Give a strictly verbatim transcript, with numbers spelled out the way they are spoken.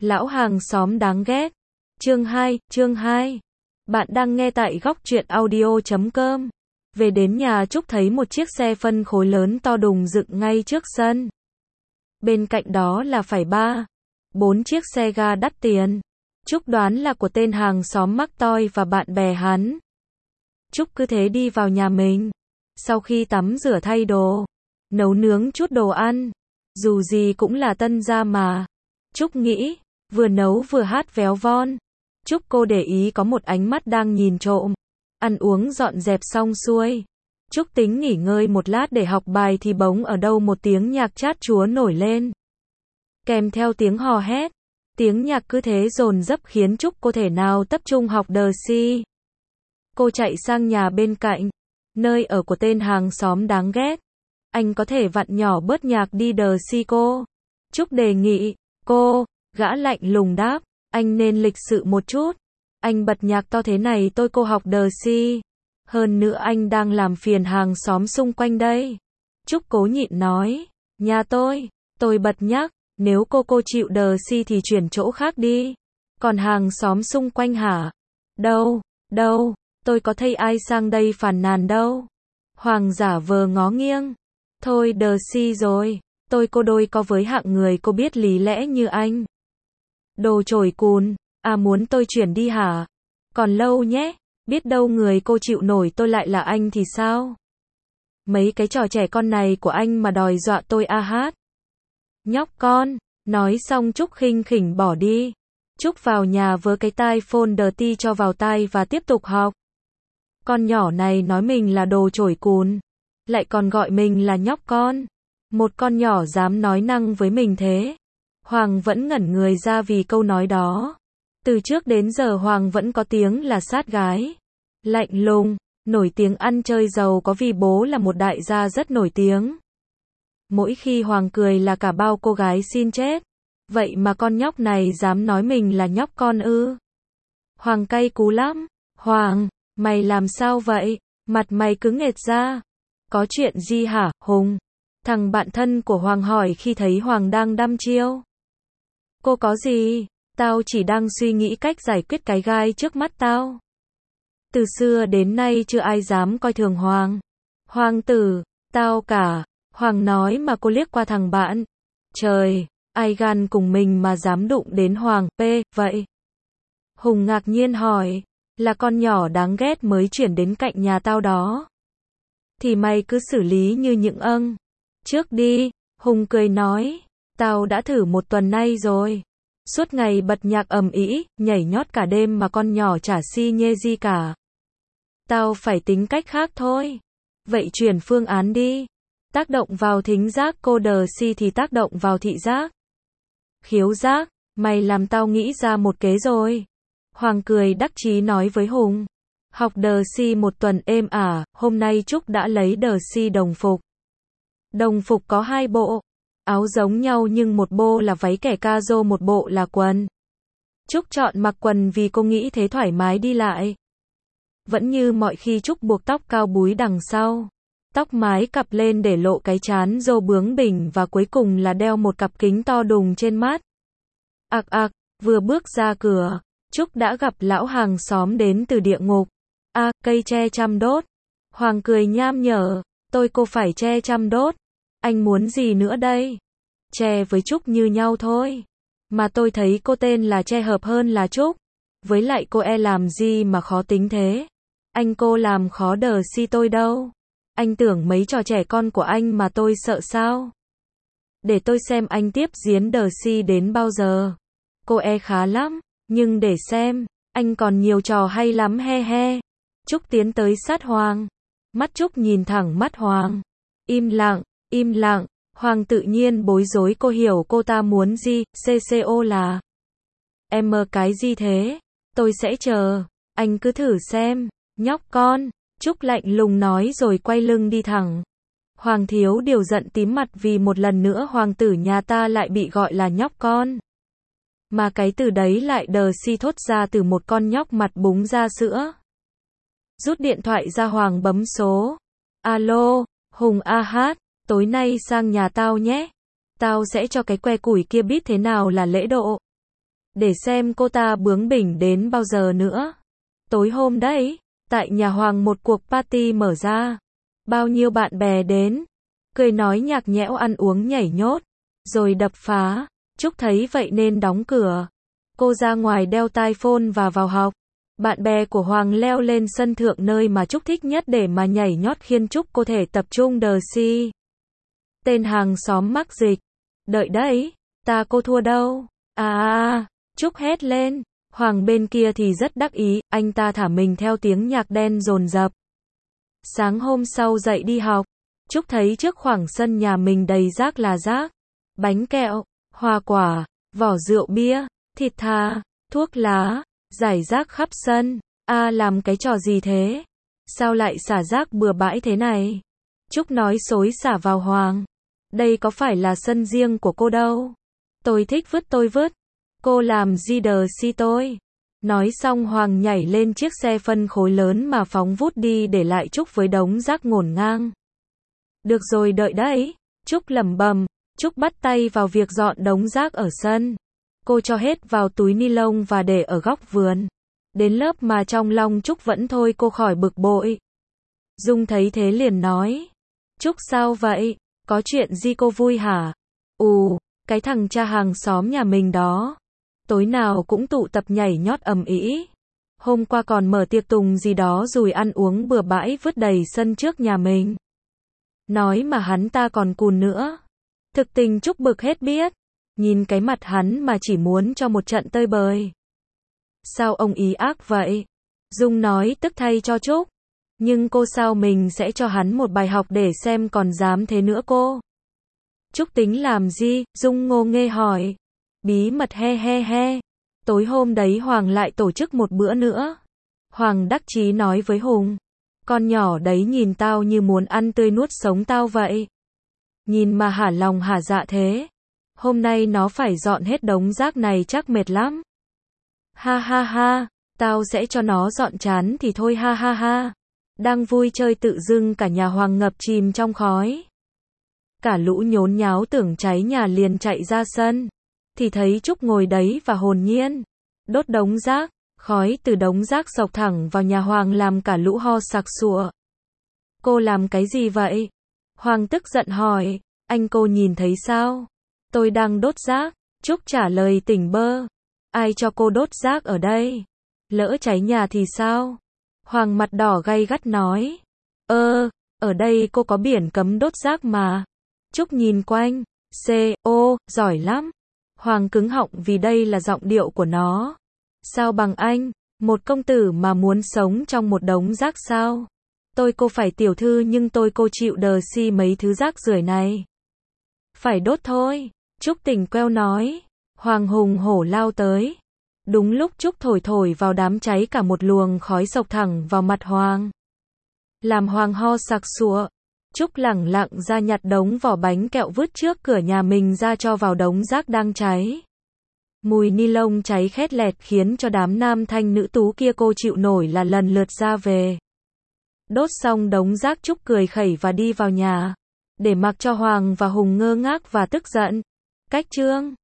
Lão hàng xóm đáng ghét. Chương hai, chương hai. Bạn đang nghe tại góc truyện audio chấm com. Về đến nhà Trúc thấy một chiếc xe phân khối lớn to đùng dựng ngay trước sân. Bên cạnh đó là phải ba, bốn chiếc xe ga đắt tiền. Trúc đoán là của tên hàng xóm mắc toi và bạn bè hắn. Trúc cứ thế đi vào nhà mình. Sau khi tắm rửa thay đồ, nấu nướng chút đồ ăn. Dù gì cũng là tân gia mà. Trúc nghĩ, vừa nấu vừa hát véo von. Trúc cô để ý có một ánh mắt đang nhìn trộm. Ăn uống dọn dẹp xong xuôi. Trúc tính nghỉ ngơi một lát để học bài thì bỗng ở đâu một tiếng nhạc chát chúa nổi lên. Kèm theo tiếng hò hét. Tiếng nhạc cứ thế dồn dập khiến Trúc cô thể nào tập trung học đờ si. Cô chạy sang nhà bên cạnh, nơi ở của tên hàng xóm đáng ghét. Anh có thể vặn nhỏ bớt nhạc đi đờ si cô. Trúc đề nghị, cô, gã lạnh lùng đáp, anh nên lịch sự một chút. Anh bật nhạc to thế này tôi cô học đờ si. Hơn nữa anh đang làm phiền hàng xóm xung quanh đây. Trúc cố nhịn nói, nhà tôi, tôi bật nhắc, nếu cô cô chịu đờ si thì chuyển chỗ khác đi. Còn hàng xóm xung quanh hả? Đâu, đâu, tôi có thấy ai sang đây phàn nàn đâu. Hoàng giả vờ ngó nghiêng. Thôi đờ si rồi, tôi cô đôi có với hạng người cô biết lý lẽ như anh. Đồ chổi cùn, à muốn tôi chuyển đi hả? Còn lâu nhé, biết đâu người cô chịu nổi tôi lại là anh thì sao? Mấy cái trò trẻ con này của anh mà đòi dọa tôi a hát. Nhóc con, nói xong Trúc khinh khỉnh bỏ đi. Trúc vào nhà vớ cái tai phone đờ ti cho vào tai và tiếp tục học. Con nhỏ này nói mình là đồ chổi cùn, lại còn gọi mình là nhóc con. Một con nhỏ dám nói năng với mình thế. Hoàng vẫn ngẩn người ra vì câu nói đó. Từ trước đến giờ Hoàng vẫn có tiếng là sát gái. Lạnh lùng, nổi tiếng ăn chơi giàu có vì bố là một đại gia rất nổi tiếng. Mỗi khi Hoàng cười là cả bao cô gái xin chết. Vậy mà con nhóc này dám nói mình là nhóc con ư? Hoàng cay cú lắm. Hoàng, mày làm sao vậy? Mặt mày cứ nghệt ra. Có chuyện gì hả, Hùng? Thằng bạn thân của Hoàng hỏi khi thấy Hoàng đang đăm chiêu. Cô có gì? Tao chỉ đang suy nghĩ cách giải quyết cái gai trước mắt tao. Từ xưa đến nay chưa ai dám coi thường Hoàng. Hoàng tử, tao cả. Hoàng nói mà cô liếc qua thằng bạn. Trời, ai gan cùng mình mà dám đụng đến Hoàng, p, vậy? Hùng ngạc nhiên hỏi, là con nhỏ đáng ghét mới chuyển đến cạnh nhà tao đó. Thì mày cứ xử lý như những âng. Trước đi, Hùng cười nói, tao đã thử một tuần nay rồi. Suốt ngày bật nhạc ầm ĩ, nhảy nhót cả đêm mà con nhỏ chả si nhê gì cả. Tao phải tính cách khác thôi. Vậy chuyển phương án đi. Tác động vào thính giác cô đờ si thì tác động vào thị giác. Khiếu giác, mày làm tao nghĩ ra một kế rồi. Hoàng cười đắc chí nói với Hùng. Học đờ si một tuần êm ả, hôm nay Trúc đã lấy đờ si đồng phục. Đồng phục có hai bộ. Áo giống nhau nhưng một bộ là váy kẻ ca rô một bộ là quần. Trúc chọn mặc quần vì cô nghĩ thế thoải mái đi lại. Vẫn như mọi khi Trúc buộc tóc cao búi đằng sau. Tóc mái cặp lên để lộ cái trán rô bướng bỉnh và cuối cùng là đeo một cặp kính to đùng trên mắt. Ặc ặc, vừa bước ra cửa, Trúc đã gặp lão hàng xóm đến từ địa ngục. A, à, cây tre chăm đốt. Hoàng cười nham nhở, tôi cô phải tre chăm đốt. Anh muốn gì nữa đây? Tre với Trúc như nhau thôi. Mà tôi thấy cô tên là tre hợp hơn là Trúc. Với lại cô e làm gì mà khó tính thế? Anh cô làm khó đờ si tôi đâu. Anh tưởng mấy trò trẻ con của anh mà tôi sợ sao? Để tôi xem anh tiếp diễn đờ si đến bao giờ. Cô e khá lắm, nhưng để xem, anh còn nhiều trò hay lắm he he. Trúc tiến tới sát Hoàng. Mắt Trúc nhìn thẳng mắt Hoàng. Im lặng, im lặng. Hoàng tự nhiên bối rối cô hiểu cô ta muốn gì, cco là. Em mơ cái gì thế? Tôi sẽ chờ. Anh cứ thử xem. Nhóc con. Trúc lạnh lùng nói rồi quay lưng đi thẳng. Hoàng thiếu điều giận tím mặt vì một lần nữa hoàng tử nhà ta lại bị gọi là nhóc con. Mà cái từ đấy lại đờ si thốt ra từ một con nhóc mặt búng ra sữa. Rút điện thoại ra Hoàng bấm số. Alo, Hùng a hát, tối nay sang nhà tao nhé. Tao sẽ cho cái que củi kia biết thế nào là lễ độ. để xem cô ta bướng bỉnh đến bao giờ nữa. Tối hôm đấy, tại nhà Hoàng một cuộc party mở ra. Bao nhiêu bạn bè đến, cười nói nhạc nhẽo ăn uống nhảy nhót, rồi đập phá. Trúc thấy vậy nên đóng cửa. Cô ra ngoài đeo tai phone và vào học. Bạn bè của Hoàng leo lên sân thượng nơi mà Trúc thích nhất để mà nhảy nhót khiến Trúc có thể tập trung đờ si. Tên hàng xóm mắc dịch. Đợi đấy, ta cô thua đâu. À à, Trúc hét lên. Hoàng bên kia thì rất đắc ý, anh ta thả mình theo tiếng nhạc đen dồn dập. Sáng hôm sau dậy đi học, Trúc thấy trước khoảng sân nhà mình đầy rác là rác. Bánh kẹo, hoa quả, vỏ rượu bia, thịt thà, thuốc lá, rải rác khắp sân. A à, làm cái trò gì thế? Sao lại xả rác bừa bãi thế này? Trúc nói xối xả vào Hoàng. Đây có phải là sân riêng của cô đâu. Tôi thích vứt tôi vứt. Cô làm gì đờ si tôi. Nói xong Hoàng nhảy lên chiếc xe phân khối lớn mà phóng vút đi để lại Trúc với đống rác ngổn ngang. Được rồi đợi đấy. Trúc lẩm bẩm. Trúc bắt tay vào việc dọn đống rác ở sân. Cô cho hết vào túi ni lông và để ở góc vườn. Đến lớp mà trong lòng Trúc vẫn thôi cô khỏi bực bội. Dung thấy thế liền nói. Trúc sao vậy? Có chuyện gì cô vui hả? Ù, cái thằng cha hàng xóm nhà mình đó. Tối nào cũng tụ tập nhảy nhót ầm ĩ. Hôm qua còn mở tiệc tùng gì đó rồi ăn uống bừa bãi vứt đầy sân trước nhà mình. Nói mà hắn ta còn cùn nữa. Thực tình Trúc bực hết biết. Nhìn cái mặt hắn mà chỉ muốn cho một trận tơi bời. Sao ông ý ác vậy? Dung nói tức thay cho Trúc. Nhưng cô sao mình sẽ cho hắn một bài học để xem còn dám thế nữa cô. Trúc tính làm gì? Dung ngô nghê hỏi. Bí mật he he he. Tối hôm đấy Hoàng lại tổ chức một bữa nữa. Hoàng đắc chí nói với Hùng. Con nhỏ đấy nhìn tao như muốn ăn tươi nuốt sống tao vậy. Nhìn mà hả lòng hả dạ thế. Hôm nay nó phải dọn hết đống rác này chắc mệt lắm. Ha ha ha, tao sẽ cho nó dọn chán thì thôi ha ha ha. Đang vui chơi tự dưng cả nhà Hoàng ngập chìm trong khói. Cả lũ nhốn nháo tưởng cháy nhà liền chạy ra sân. Thì thấy Trúc ngồi đấy và hồn nhiên. Đốt đống rác, khói từ đống rác xộc thẳng vào nhà Hoàng làm cả lũ ho sặc sụa. Cô làm cái gì vậy? Hoàng tức giận hỏi, anh cô nhìn thấy sao? Tôi đang đốt rác. Trúc trả lời tỉnh bơ. Ai cho cô đốt rác ở đây? Lỡ cháy nhà thì sao? Hoàng mặt đỏ gay gắt nói. Ơ, ở đây cô có biển cấm đốt rác mà. Trúc nhìn quanh. C, ô, giỏi lắm. Hoàng cứng họng vì đây là giọng điệu của nó. Sao bằng anh? Một công tử mà muốn sống trong một đống rác sao? Tôi cô phải tiểu thư nhưng tôi cô chịu đờ si mấy thứ rác rưởi này. Phải đốt thôi. Trúc tỉnh queo nói. Hoàng hùng hổ lao tới. Đúng lúc Trúc thổi thổi vào đám cháy cả một luồng khói sộc thẳng vào mặt Hoàng. Làm Hoàng ho sặc sụa. Trúc lẳng lặng ra nhặt đống vỏ bánh kẹo vứt trước cửa nhà mình ra cho vào đống rác đang cháy. Mùi ni lông cháy khét lẹt khiến cho đám nam thanh nữ tú kia cô chịu nổi là lần lượt ra về. Đốt xong đống rác Trúc cười khẩy và đi vào nhà. Để mặc cho Hoàng và Hùng ngơ ngác và tức giận. Cách chương